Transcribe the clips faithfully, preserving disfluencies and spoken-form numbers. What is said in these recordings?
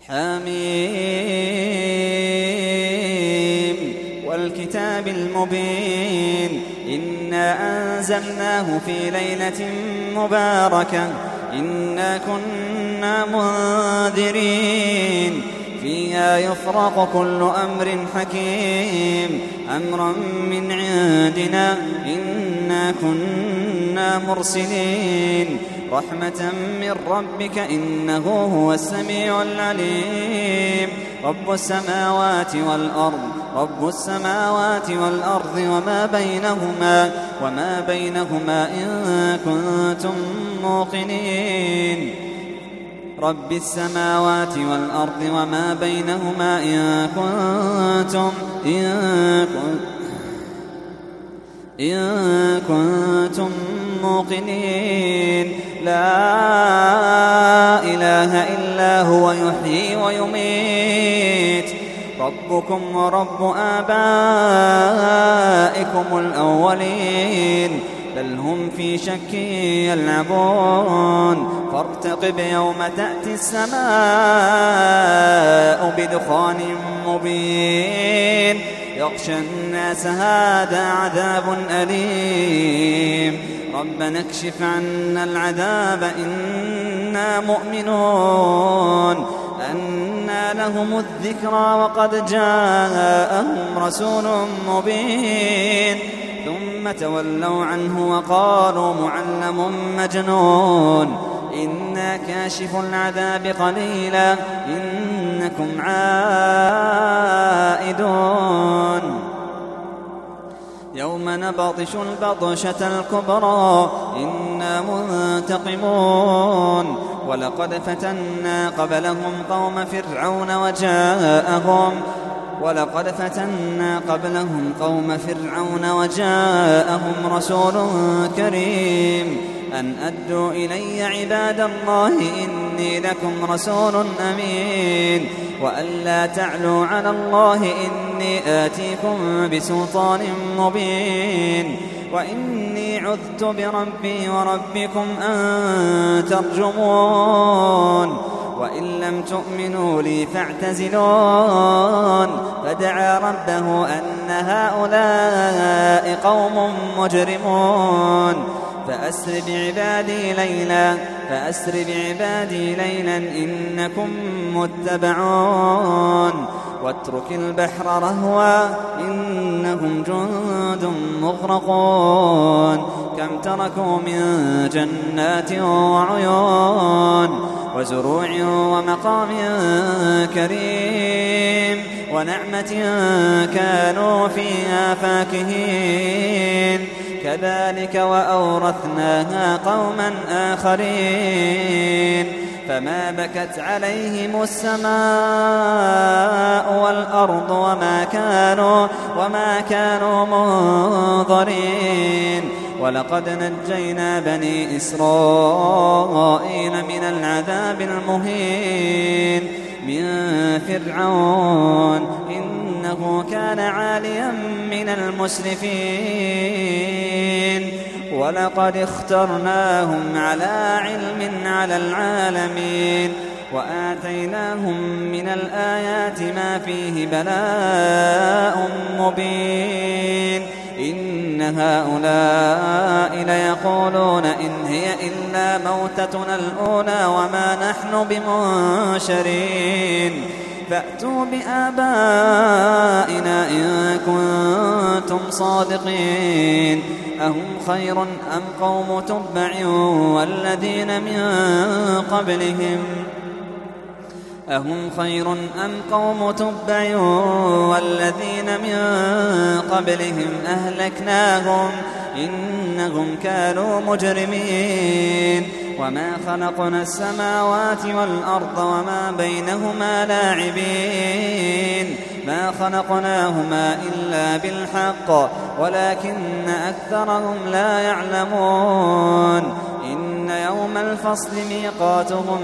حميم والكتاب المبين إنا أنزلناه في ليلة مباركة إنا كنا منذرين فيها يفرق كل أمر حكيم أمرا من عندنا إنا كنا مرسلين رحمة من ربك إنه هو السميع العليم رب السماوات والأرض رب السماوات والأرض وما بينهما وما بينهما إن كنتم موقنين رب السماوات والأرض وما بينهما إن كنتم إن كنتم إن كنتم موقنين لا إله إلا هو يحيي ويميت ربكم ورب آبائكم الأولين بل هم في شك يلعبون فارتقب يوم تأتي السماء بدخان مبين يغشى الناس هذا عذاب أليم ربنا اكشف عنا العذاب إنا مؤمنون أنى لهم الذكرى وقد جاءهم رسول مبين ثم تولوا عنه وقالوا معلم مجنون إنا كاشف العذاب قليلا إنكم عائدون يوم نبطش البطشة الكبرى إنا منتقمون ولقد فتنا قبلهم قوم فرعون وجاءهم ولقد فتنا قبلهم قوم فرعون وجاءهم رسول كريم أن أدوا إلي عباد الله إني لكم رسول أمين وأن لا تعلوا على الله إني آتيكم بسلطان مبين وإني عذت بربي وربكم أن ترجمون وإن لم تؤمنوا لي فاعتزلون فدعا ربه أن هؤلاء قوم مجرمون فأسر بعبادي ليلا فأسر بعبادي ليلا إنكم متبعون واترك البحر رهوا إنهم جند مغرقون كم تركوا من جنات وعيون وزروع ومقام كريم ونعمة كانوا فيها فاكهين كذلك وأورثناها قوما آخرين فما بكت عليهم السماء والأرض وما كانوا وما كانوا منظرين ولقد نجينا بني إسرائيل من العذاب المهين من فرعون إنه كان عاليا من المسرفين ولقد اخترناهم على علم على العالمين وآتيناهم من الآيات ما فيه بلاء مبين إن هؤلاء ليقولون إن هي إلا موتتنا الأولى وما نحن بمنشرين فأتوا بآبائنا إن كنتم صادقين أهم خير أم قوم تبع والذين من قبلهم أهم خير أم قوم تبع والذين من قبلهم أهلكناهم إنهم كانوا مجرمين وما خلقنا السماوات والأرض وما بينهما لاعبين ما خلقناهما إلا بالحق ولكن أكثرهم لا يعلمون إن يوم الفصل ميقاتهم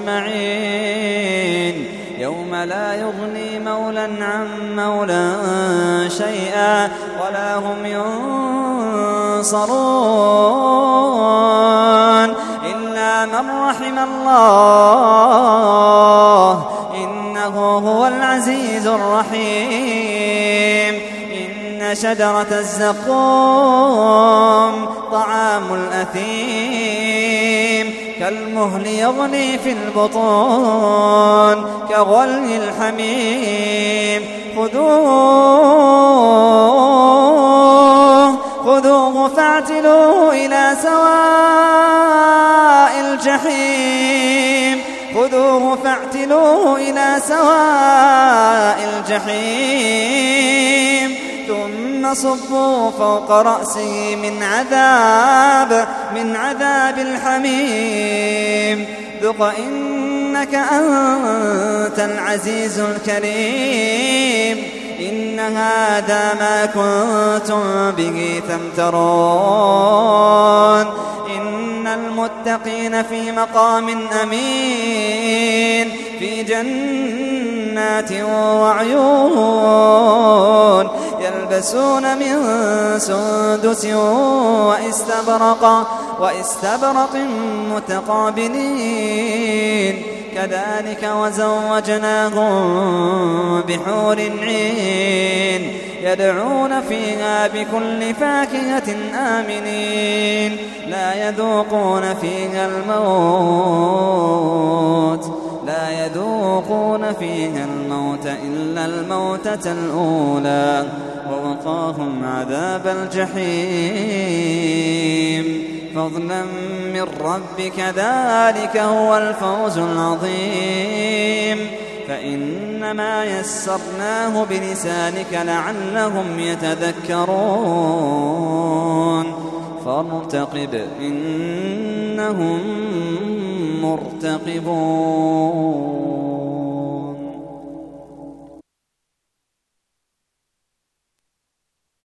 أجمعين يوم لا يغني مولى عن مولى شيئا ولا هم ينصرون إلا من رحم الله إن إنه هو العزيز الرحيم. إن شجرة الزقوم طعام الأثيم كالمهل يغلي في البطون كغلي الحميم خذوه خذوه فاعتلوه إلى سواء الجحيم خذوه فاعتلوه إلى سواء الجحيم ثم صبوا فوق رأسه من عذاب من عذاب الحميم ذق إنك أنت العزيز الكريم. إن هذا ما كنتم به تمترون. إن المتقين في مقام أمين في جنات وعيون يلبسون من سندس وإستبرق وإستبرق متقابلين كذلك وزوجناهم بحور عين يدعون فيها بكل فاكهة آمنين لا يذوقون فيها الموت لا يذوقون فيها الموت إلا الموتة الأولى ووقاهم عذاب الجحيم فضلا من ربك ذلك هو الفوز العظيم. فإنما يسرناه بلسانك لعلهم يتذكرون فارتقب إنهم مرتقبون.